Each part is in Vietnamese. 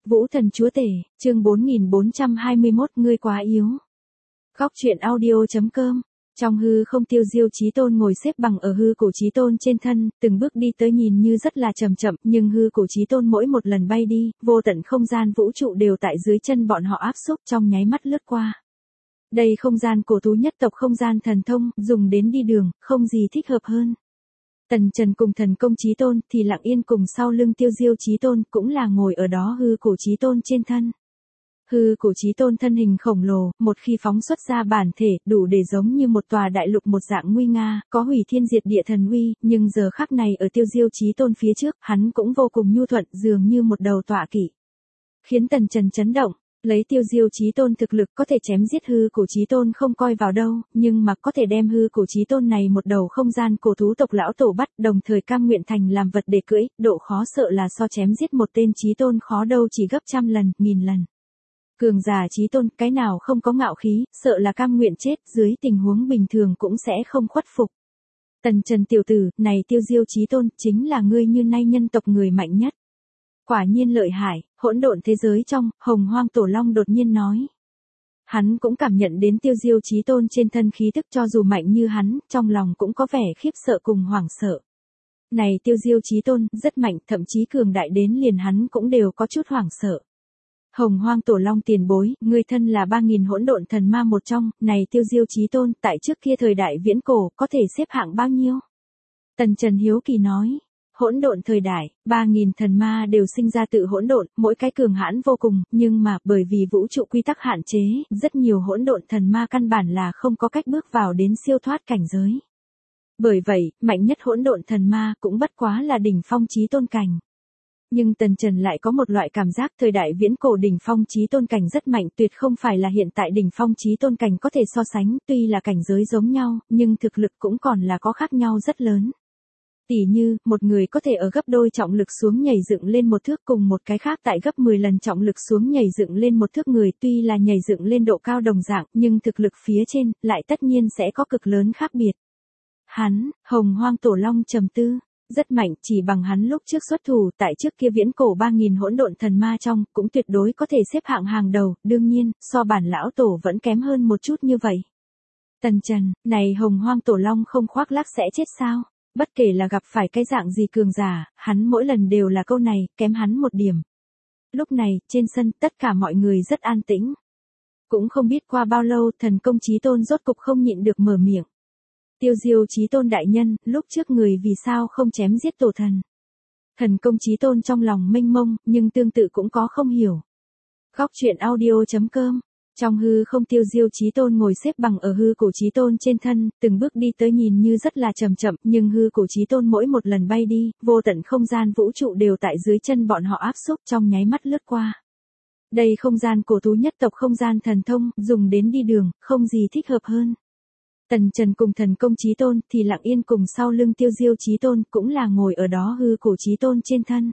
Vũ Thần Chúa Tể, chương 4421 ngươi quá yếu. Góc truyện audio.com. Trong hư không Tiêu Diêu Chí Tôn ngồi xếp bằng ở hư cổ Chí Tôn trên thân, từng bước đi tới nhìn như rất là chậm chậm, nhưng hư cổ Chí Tôn mỗi một lần bay đi, vô tận không gian vũ trụ đều tại dưới chân bọn họ áp xúc trong nháy mắt lướt qua. Đây không gian cổ thú nhất tộc không gian thần thông, dùng đến đi đường, không gì thích hợp hơn. Tần Trần cùng thần công Chí Tôn thì lặng yên cùng sau lưng Tiêu Diêu Chí Tôn, cũng là ngồi ở đó hư cổ Chí Tôn trên thân. Hư cổ Chí Tôn thân hình khổng lồ, một khi phóng xuất ra bản thể, đủ để giống như một tòa đại lục một dạng nguy nga, có hủy thiên diệt địa thần uy, nhưng giờ khắc này ở Tiêu Diêu Chí Tôn phía trước, hắn cũng vô cùng nhu thuận, dường như một đầu tọa kỵ. Khiến Tần Trần chấn động. Lấy Tiêu Diêu Chí Tôn thực lực có thể chém giết hư cổ Chí Tôn không coi vào đâu, nhưng mà có thể đem hư cổ Chí Tôn này một đầu không gian cổ thú tộc lão tổ bắt, đồng thời cam nguyện thành làm vật để cưỡi, độ khó sợ là so chém giết một tên Chí Tôn khó đâu chỉ gấp trăm lần, nghìn lần. Cường giả Chí Tôn, cái nào không có ngạo khí, sợ là cam nguyện chết, dưới tình huống bình thường cũng sẽ không khuất phục. Tần Trần tiểu tử, này Tiêu Diêu Chí Tôn, chính là ngươi như nay nhân tộc người mạnh nhất. Quả nhiên lợi hại, hỗn độn thế giới trong, Hồng Hoang Tổ Long đột nhiên nói. Hắn cũng cảm nhận đến Tiêu Diêu Chí Tôn trên thân khí tức, cho dù mạnh như hắn, trong lòng cũng có vẻ khiếp sợ cùng hoảng sợ. Này Tiêu Diêu Chí Tôn, rất mạnh, thậm chí cường đại đến liền hắn cũng đều có chút hoảng sợ. Hồng Hoang Tổ Long tiền bối, ngươi thân là 3000 hỗn độn thần ma một trong, này Tiêu Diêu Chí Tôn, tại trước kia thời đại viễn cổ, có thể xếp hạng bao nhiêu? Tần Trần hiếu kỳ nói. Hỗn độn thời đại, 3000 thần ma đều sinh ra tự hỗn độn, mỗi cái cường hãn vô cùng, nhưng mà bởi vì vũ trụ quy tắc hạn chế, rất nhiều hỗn độn thần ma căn bản là không có cách bước vào đến siêu thoát cảnh giới. Bởi vậy, mạnh nhất hỗn độn thần ma cũng bất quá là đỉnh phong Chí Tôn cảnh. Nhưng Tần Trần lại có một loại cảm giác thời đại viễn cổ đỉnh phong Chí Tôn cảnh rất mạnh, tuyệt không phải là hiện tại đỉnh phong Chí Tôn cảnh có thể so sánh, tuy là cảnh giới giống nhau, nhưng thực lực cũng còn là có khác nhau rất lớn. Tỉ như, một người có thể ở gấp đôi trọng lực xuống nhảy dựng lên một thước, cùng một cái khác tại gấp 10 lần trọng lực xuống nhảy dựng lên một thước, người tuy là nhảy dựng lên độ cao đồng dạng, nhưng thực lực phía trên, lại tất nhiên sẽ có cực lớn khác biệt. Hắn, Hồng Hoang Tổ Long trầm tư, rất mạnh, chỉ bằng hắn lúc trước xuất thủ, tại trước kia viễn cổ 3000 hỗn độn thần ma trong, cũng tuyệt đối có thể xếp hạng hàng đầu, đương nhiên, so bản lão tổ vẫn kém hơn một chút như vậy. Tần Trần, này Hồng Hoang Tổ Long không khoác lác sẽ chết sao? Bất kể là gặp phải cái dạng gì cường giả, hắn mỗi lần đều là câu này, kém hắn một điểm. Lúc này, trên sân, tất cả mọi người rất an tĩnh. Cũng không biết qua bao lâu, thần công Chí Tôn rốt cục không nhịn được mở miệng. Tiêu Diêu Chí Tôn đại nhân, lúc trước người vì sao không chém giết tổ thần? Thần công Chí Tôn trong lòng mênh mông, nhưng tương tự cũng có không hiểu. Góc truyện audio.com. Trong hư không Tiêu Diêu Chí Tôn ngồi xếp bằng ở hư cổ Chí Tôn trên thân, từng bước đi tới nhìn như rất là chậm chậm, nhưng hư cổ Chí Tôn mỗi một lần bay đi, vô tận không gian vũ trụ đều tại dưới chân bọn họ áp xúc trong nháy mắt lướt qua. Đây không gian cổ thú nhất tộc không gian thần thông, dùng đến đi đường, không gì thích hợp hơn. Tần Trần cùng thần công Chí Tôn thì lặng yên cùng sau lưng Tiêu Diêu Chí Tôn, cũng là ngồi ở đó hư cổ Chí Tôn trên thân.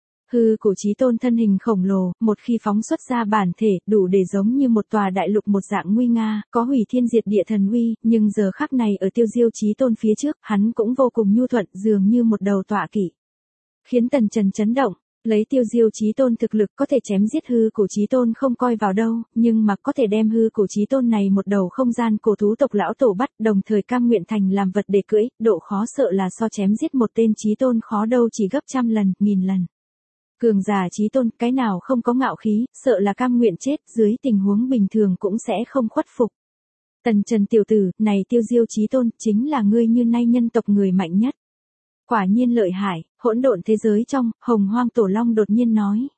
Hư cổ Chí Tôn thân hình khổng lồ, một khi phóng xuất ra bản thể, đủ để giống như một tòa đại lục một dạng nguy nga, có hủy thiên diệt địa thần uy, nhưng giờ khắc này ở Tiêu Diêu Chí Tôn phía trước, hắn cũng vô cùng nhu thuận, dường như một đầu tọa kỵ. Khiến Tần Trần chấn động. Lấy Tiêu Diêu Chí Tôn thực lực có thể chém giết hư cổ Chí Tôn không coi vào đâu, nhưng mà có thể đem hư cổ Chí Tôn này một đầu không gian cổ thú tộc lão tổ bắt, đồng thời cam nguyện thành làm vật để cưỡi, độ khó sợ là so chém giết một tên Chí Tôn khó đâu chỉ gấp trăm lần, nghìn lần. Cường giả Chí Tôn, cái nào không có ngạo khí, sợ là cam nguyện chết, dưới tình huống bình thường cũng sẽ không khuất phục. Tần Trần tiểu tử, này Tiêu Diêu Chí Tôn, chính là ngươi như nay nhân tộc người mạnh nhất. Quả nhiên lợi hại, hỗn độn thế giới trong, Hồng Hoang Tổ Long đột nhiên nói.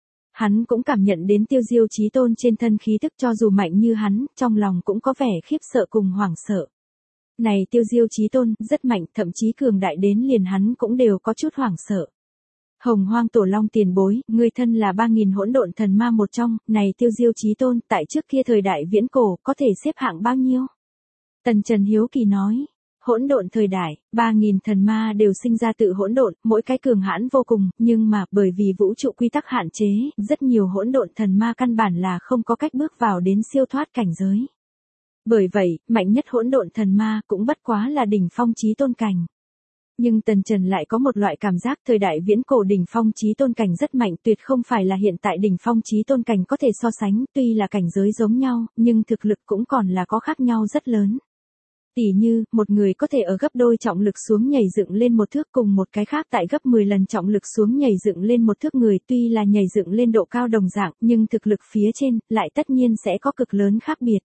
Hắn cũng cảm nhận đến Tiêu Diêu Chí Tôn trên thân khí tức, cho dù mạnh như hắn, trong lòng cũng có vẻ khiếp sợ cùng hoảng sợ. Này Tiêu Diêu Chí Tôn, rất mạnh, thậm chí cường đại đến liền hắn cũng đều có chút hoảng sợ. Hồng Hoang Tổ Long tiền bối, ngươi thân là 3000 hỗn độn thần ma một trong, này Tiêu Diêu Chí Tôn, tại trước kia thời đại viễn cổ, có thể xếp hạng bao nhiêu? Tần Trần hiếu kỳ nói. Hỗn độn thời đại, 3000 thần ma đều sinh ra tự hỗn độn, mỗi cái cường hãn vô cùng, nhưng mà bởi vì vũ trụ quy tắc hạn chế, rất nhiều hỗn độn thần ma căn bản là không có cách bước vào đến siêu thoát cảnh giới. Bởi vậy, mạnh nhất hỗn độn thần ma cũng bất quá là đỉnh phong Chí Tôn cảnh. Nhưng Tần Trần lại có một loại cảm giác thời đại viễn cổ đỉnh phong chí tôn cảnh rất mạnh, tuyệt không phải là hiện tại đỉnh phong chí tôn cảnh có thể so sánh, tuy là cảnh giới giống nhau, nhưng thực lực cũng còn là có khác nhau rất lớn. Tỉ như, một người có thể ở gấp đôi trọng lực xuống nhảy dựng lên một thước, cùng một cái khác tại gấp 10 lần trọng lực xuống nhảy dựng lên một thước, người tuy là nhảy dựng lên độ cao đồng dạng, nhưng thực lực phía trên, lại tất nhiên sẽ có cực lớn khác biệt.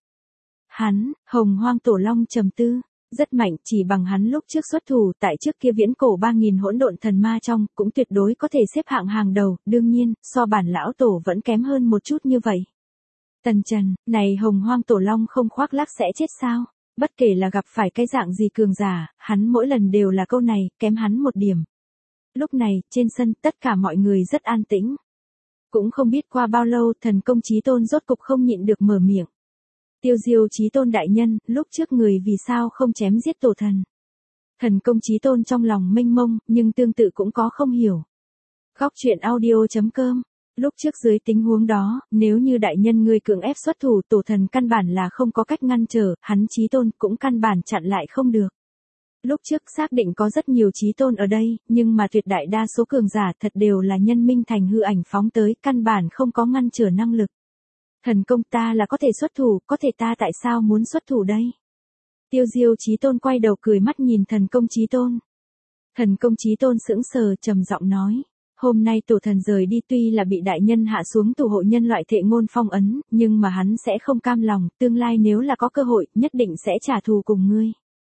Hắn, Hồng Hoang Tổ Long trầm tư, rất mạnh, chỉ bằng hắn lúc trước xuất thủ tại trước kia viễn cổ 3000 hỗn độn thần ma trong, cũng tuyệt đối có thể xếp hạng hàng đầu, đương nhiên, so bản lão tổ vẫn kém hơn một chút như vậy. Tần Trần, này Hồng Hoang Tổ Long không khoác lác sẽ chết sao? Bất kể là gặp phải cái dạng gì cường giả, hắn mỗi lần đều là câu này, kém hắn một điểm. Lúc này, trên sân, tất cả mọi người rất an tĩnh. Cũng không biết qua bao lâu, Thần Công Chí Tôn rốt cục không nhịn được mở miệng. Tiêu Diêu Chí Tôn đại nhân, lúc trước người vì sao không chém giết tổ thần? Thần Công Chí Tôn trong lòng mênh mông, nhưng tương tự cũng có không hiểu. Góc truyện audio.com. Lúc trước dưới tình huống đó, nếu như đại nhân ngươi cưỡng ép xuất thủ, tổ thần căn bản là không có cách ngăn trở, hắn Chí Tôn cũng căn bản chặn lại không được. Lúc trước xác định có rất nhiều Chí Tôn ở đây, nhưng mà tuyệt đại đa số cường giả thật đều là nhân minh thành hư ảnh phóng tới, căn bản không có ngăn trở năng lực. Thần công ta là có thể xuất thủ, có thể ta tại sao muốn xuất thủ đây? Tiêu Diêu Chí Tôn quay đầu cười mắt nhìn Thần Công Chí Tôn. Thần Công Chí Tôn sững sờ trầm giọng nói. Hôm nay tổ thần rời đi tuy là bị đại nhân hạ xuống tù hộ nhân loại thệ ngôn phong ấn, nhưng mà hắn sẽ không cam lòng, tương lai nếu là có cơ hội, nhất định sẽ trả thù cùng ngươi.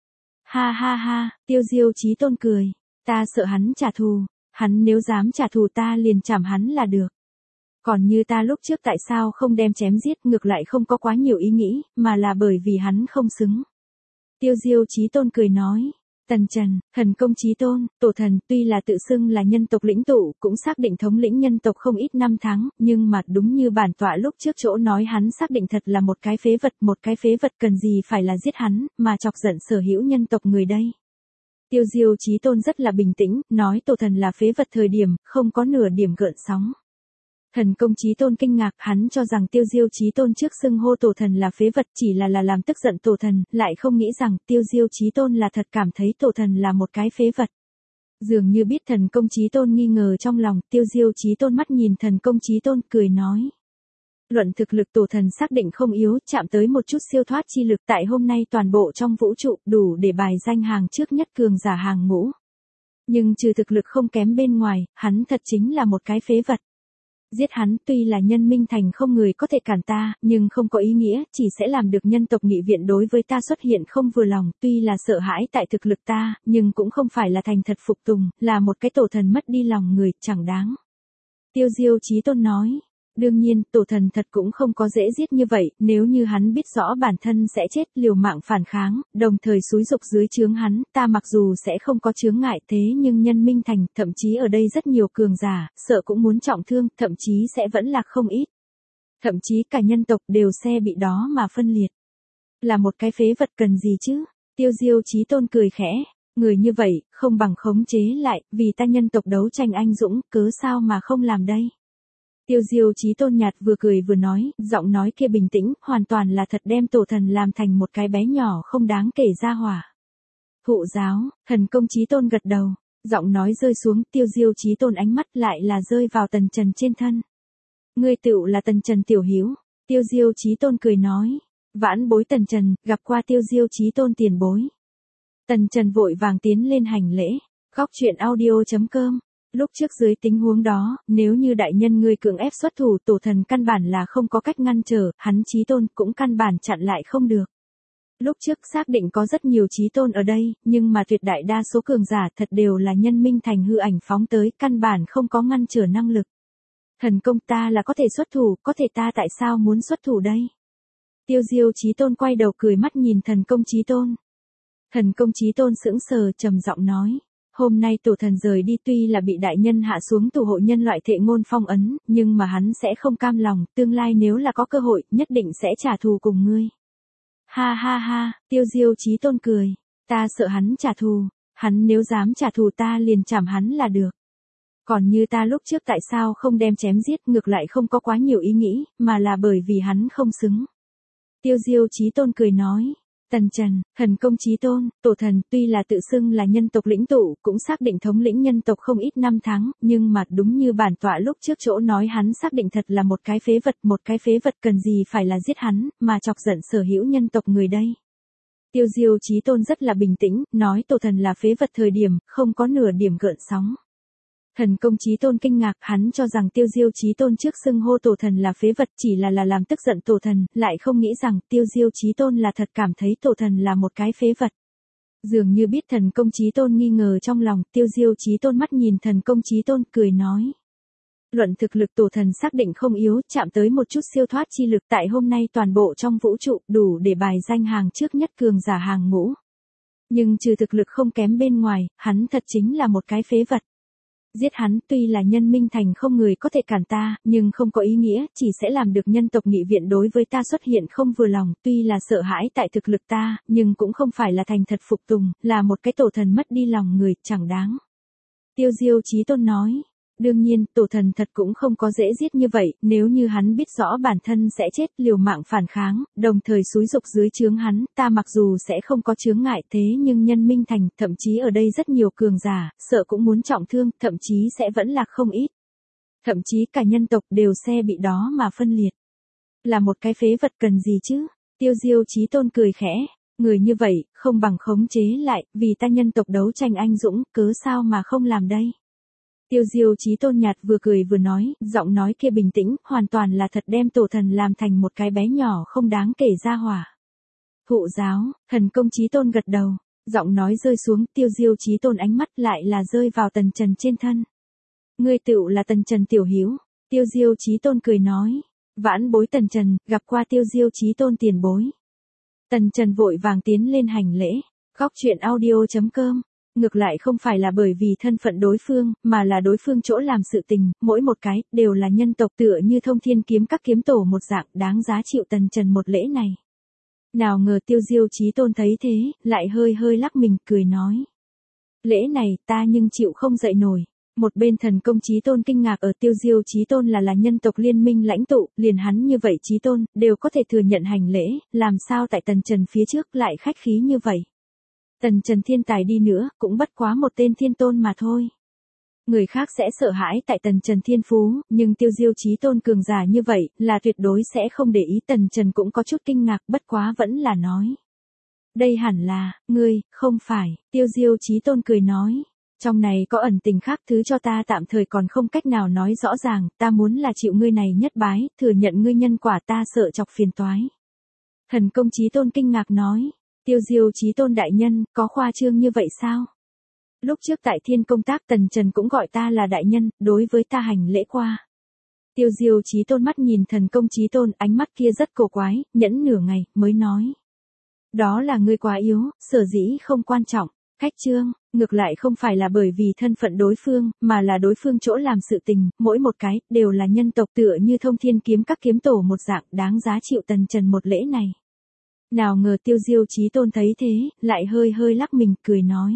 Ha ha ha, Tiêu Diêu Chí Tôn cười. Ta sợ hắn trả thù, hắn nếu dám trả thù ta liền chảm hắn là được. Còn như ta lúc trước tại sao không đem chém giết, ngược lại không có quá nhiều ý nghĩ, mà là bởi vì hắn không xứng. Tiêu Diêu Chí Tôn cười nói. Tần Trần, Thần Công Chí Tôn, tổ thần tuy là tự xưng là nhân tộc lĩnh tụ, cũng xác định thống lĩnh nhân tộc không ít năm tháng, nhưng mà đúng như bản tọa lúc trước chỗ nói, hắn xác định thật là một cái phế vật cần gì phải là giết hắn, mà chọc giận sở hữu nhân tộc người đây. Tiêu Diêu Chí Tôn rất là bình tĩnh, nói tổ thần là phế vật thời điểm, không có nửa điểm gợn sóng. Thần Công Chí Tôn kinh ngạc, hắn cho rằng Tiêu Diêu Chí Tôn trước xưng hô tổ thần là phế vật chỉ là làm tức giận tổ thần, lại không nghĩ rằng Tiêu Diêu Chí Tôn là thật cảm thấy tổ thần là một cái phế vật. Dường như biết Thần Công Chí Tôn nghi ngờ trong lòng, Tiêu Diêu Chí Tôn mắt nhìn Thần Công Chí Tôn cười nói. Luận thực lực tổ thần xác định không yếu, chạm tới một chút siêu thoát chi lực, tại hôm nay toàn bộ trong vũ trụ đủ để bài danh hàng trước nhất cường giả hàng ngũ. Nhưng trừ thực lực không kém bên ngoài, hắn thật chính là một cái phế vật. Giết hắn tuy là nhân minh thành không người có thể cản ta, nhưng không có ý nghĩa, chỉ sẽ làm được nhân tộc nghị viện đối với ta xuất hiện không vừa lòng, tuy là sợ hãi tại thực lực ta, nhưng cũng không phải là thành thật phục tùng, là một cái tổ thần mất đi lòng người, chẳng đáng. Tiêu Diêu Chí Tôn nói. Đương nhiên, tổ thần thật cũng không có dễ giết như vậy, nếu như hắn biết rõ bản thân sẽ chết, liều mạng phản kháng, đồng thời xúi dục dưới trướng hắn, ta mặc dù sẽ không có chướng ngại thế nhưng nhân minh thành, thậm chí ở đây rất nhiều cường giả, sợ cũng muốn trọng thương, thậm chí sẽ vẫn lạc không ít. Thậm chí cả nhân tộc đều sẽ bị đó mà phân liệt. Là một cái phế vật cần gì chứ? Tiêu Diêu Chí Tôn cười khẽ, người như vậy, không bằng khống chế lại, vì ta nhân tộc đấu tranh anh dũng, cớ sao mà không làm đây? Tiêu Diêu Chí Tôn nhạt vừa cười vừa nói, giọng nói kia bình tĩnh, hoàn toàn là thật đem tổ thần làm thành một cái bé nhỏ không đáng kể ra hỏa. Thụ giáo, Thần Công Chí Tôn gật đầu, giọng nói rơi xuống, Tiêu Diêu Chí Tôn ánh mắt lại là rơi vào Tần Trần trên thân. Ngươi tựu là Tần Trần tiểu hiếu, Tiêu Diêu Chí Tôn cười nói, vãn bối Tần Trần, gặp qua Tiêu Diêu Chí Tôn tiền bối. Tần Trần vội vàng tiến lên hành lễ, góc truyện audio.com. Lúc trước dưới tình huống đó, nếu như đại nhân ngươi cưỡng ép xuất thủ, tổ thần căn bản là không có cách ngăn trở, hắn Chí Tôn cũng căn bản chặn lại không được. Lúc trước xác định có rất nhiều Chí Tôn ở đây, nhưng mà tuyệt đại đa số cường giả thật đều là nhân minh thành hư ảnh phóng tới, căn bản không có ngăn trở năng lực. Thần công ta là có thể xuất thủ, có thể ta tại sao muốn xuất thủ đây? Tiêu Diêu Chí Tôn quay đầu cười mắt nhìn Thần Công Chí Tôn. Thần Công Chí Tôn sững sờ trầm giọng nói. Hôm nay tổ thần rời đi tuy là bị đại nhân hạ xuống tù hộ nhân loại thệ ngôn phong ấn, nhưng mà hắn sẽ không cam lòng, tương lai nếu là có cơ hội, nhất định sẽ trả thù cùng ngươi. Ha ha ha, Tiêu Diêu Chí Tôn cười. Ta sợ hắn trả thù, hắn nếu dám trả thù ta liền chảm hắn là được. Còn như ta lúc trước tại sao không đem chém giết, ngược lại không có quá nhiều ý nghĩ, mà là bởi vì hắn không xứng. Tiêu Diêu Chí Tôn cười nói. Tần Trần, thần công chí tôn, tổ thần tuy là tự xưng là nhân tộc lĩnh tụ, cũng xác định thống lĩnh nhân tộc không ít năm tháng, nhưng mà đúng như bản tọa lúc trước chỗ nói hắn xác định thật là một cái phế vật cần gì phải là giết hắn, mà chọc giận sở hữu nhân tộc người đây. Tiêu Diêu chí tôn rất là bình tĩnh, nói tổ thần là phế vật thời điểm, không có nửa điểm gợn sóng. Thần công chí tôn kinh ngạc, hắn cho rằng Tiêu Diêu chí tôn trước xưng hô tổ thần là phế vật chỉ là làm tức giận tổ thần, lại không nghĩ rằng Tiêu Diêu chí tôn là thật cảm thấy tổ thần là một cái phế vật. Dường như biết thần công chí tôn nghi ngờ trong lòng, Tiêu Diêu chí tôn mắt nhìn thần công chí tôn cười nói. Luận thực lực tổ thần xác định không yếu, chạm tới một chút siêu thoát chi lực tại hôm nay toàn bộ trong vũ trụ, đủ để bài danh hàng trước nhất cường giả hàng ngũ. Nhưng trừ thực lực không kém bên ngoài, hắn thật chính là một cái phế vật. Giết hắn tuy là nhân minh thành không người có thể cản ta, nhưng không có ý nghĩa, chỉ sẽ làm được nhân tộc nghị viện đối với ta xuất hiện không vừa lòng, tuy là sợ hãi tại thực lực ta, nhưng cũng không phải là thành thật phục tùng, là một cái tổ thần mất đi lòng người, chẳng đáng. Tiêu Diêu chí tôn nói. Đương nhiên, tổ thần thật cũng không có dễ giết như vậy, nếu như hắn biết rõ bản thân sẽ chết liều mạng phản kháng, đồng thời xúi dục dưới trướng hắn, ta mặc dù sẽ không có chướng ngại thế nhưng nhân minh thành, thậm chí ở đây rất nhiều cường giả, sợ cũng muốn trọng thương, thậm chí sẽ vẫn lạc không ít. Thậm chí cả nhân tộc đều sẽ bị đó mà phân liệt. Là một cái phế vật cần gì chứ? Tiêu Diêu chí tôn cười khẽ, người như vậy, không bằng khống chế lại, vì ta nhân tộc đấu tranh anh dũng, cớ sao mà không làm đây? Tiêu Diêu chí tôn nhạt vừa cười vừa nói, giọng nói kia bình tĩnh, hoàn toàn là thật đem tổ thần làm thành một cái bé nhỏ không đáng kể ra hỏa. Thụ giáo, thần công chí tôn gật đầu, giọng nói rơi xuống, Tiêu Diêu chí tôn ánh mắt lại là rơi vào Tần Trần trên thân. Ngươi tựu là Tần Trần tiểu hiếu, Tiêu Diêu chí tôn cười nói, vãn bối Tần Trần, gặp qua Tiêu Diêu chí tôn tiền bối. Tần Trần vội vàng tiến lên hành lễ, góc truyện audio.com. Ngược lại không phải là bởi vì thân phận đối phương, mà là đối phương chỗ làm sự tình, mỗi một cái, đều là nhân tộc tựa như Thông Thiên kiếm các kiếm tổ một dạng, đáng giá chịu Tần Trần một lễ này. Nào ngờ Tiêu Diêu chí tôn thấy thế, lại hơi lắc mình, cười nói. Lễ này, ta nhưng chịu không dậy nổi. Một bên thần công chí tôn kinh ngạc ở Tiêu Diêu chí tôn là nhân tộc liên minh lãnh tụ, liền hắn như vậy chí tôn, đều có thể thừa nhận hành lễ, làm sao tại Tần Trần phía trước lại khách khí như vậy. Tần Trần thiên tài đi nữa, cũng bất quá một tên thiên tôn mà thôi. Người khác sẽ sợ hãi tại Tần Trần thiên phú, nhưng Tiêu Diêu chí tôn cường giả như vậy, là tuyệt đối sẽ không để ý. Tần Trần cũng có chút kinh ngạc, bất quá vẫn là nói. Đây hẳn là, ngươi, không phải, Tiêu Diêu chí tôn cười nói. Trong này có ẩn tình khác thứ cho ta tạm thời còn không cách nào nói rõ ràng, ta muốn là chịu ngươi này nhất bái, thừa nhận ngươi nhân quả ta sợ chọc phiền toái. Thần công chí tôn kinh ngạc nói. Tiêu Diêu chí tôn đại nhân, có khoa trương như vậy sao? Lúc trước tại thiên công tác Tần Trần cũng gọi ta là đại nhân, đối với ta hành lễ qua. Tiêu Diêu chí tôn mắt nhìn thần công chí tôn, ánh mắt kia rất cổ quái, nhẫn nửa ngày, mới nói. Đó là ngươi quá yếu, sở dĩ không quan trọng, cách trương, ngược lại không phải là bởi vì thân phận đối phương, mà là đối phương chỗ làm sự tình, mỗi một cái, đều là nhân tộc tựa như Thông Thiên kiếm các kiếm tổ một dạng, đáng giá chịu Tần Trần một lễ này. Nào ngờ Tiêu Diêu chí tôn thấy thế, lại hơi lắc mình, cười nói.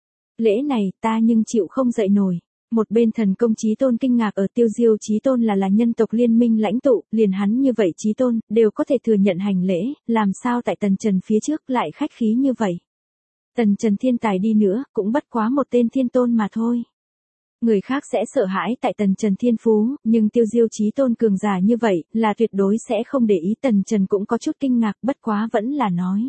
Lễ này, ta nhưng chịu không dậy nổi. Một bên thần công chí tôn kinh ngạc ở Tiêu Diêu chí tôn là nhân tộc liên minh lãnh tụ, liền hắn như vậy chí tôn, đều có thể thừa nhận hành lễ, làm sao tại Tần Trần phía trước lại khách khí như vậy. Tần Trần thiên tài đi nữa, cũng bất quá một tên thiên tôn mà thôi. Người khác sẽ sợ hãi tại Tần Trần thiên phú, nhưng Tiêu Diêu chí tôn cường giả như vậy, là tuyệt đối sẽ không để ý. Tần Trần cũng có chút kinh ngạc, bất quá vẫn là nói.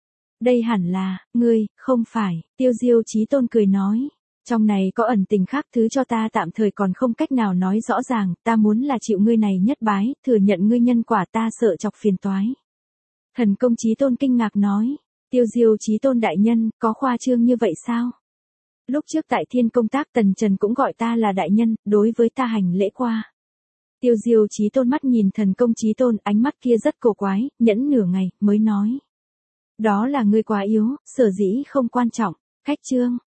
Đây hẳn là, ngươi, không phải, Tiêu Diêu chí tôn cười nói. Trong này có ẩn tình khác thứ cho ta tạm thời còn không cách nào nói rõ ràng, ta muốn là chịu ngươi này nhất bái, thừa nhận ngươi nhân quả ta sợ chọc phiền toái. Thần công chí tôn kinh ngạc nói. Tiêu Diêu chí tôn đại nhân, có khoa trương như vậy sao? Lúc trước tại thiên công tác Tần Trần cũng gọi ta là đại nhân, đối với ta hành lễ qua. Tiêu Diêu chí tôn mắt nhìn thần công chí tôn, ánh mắt kia rất cổ quái, nhẫn nửa ngày, mới nói. Đó là ngươi quá yếu, sở dĩ không quan trọng, cách trương,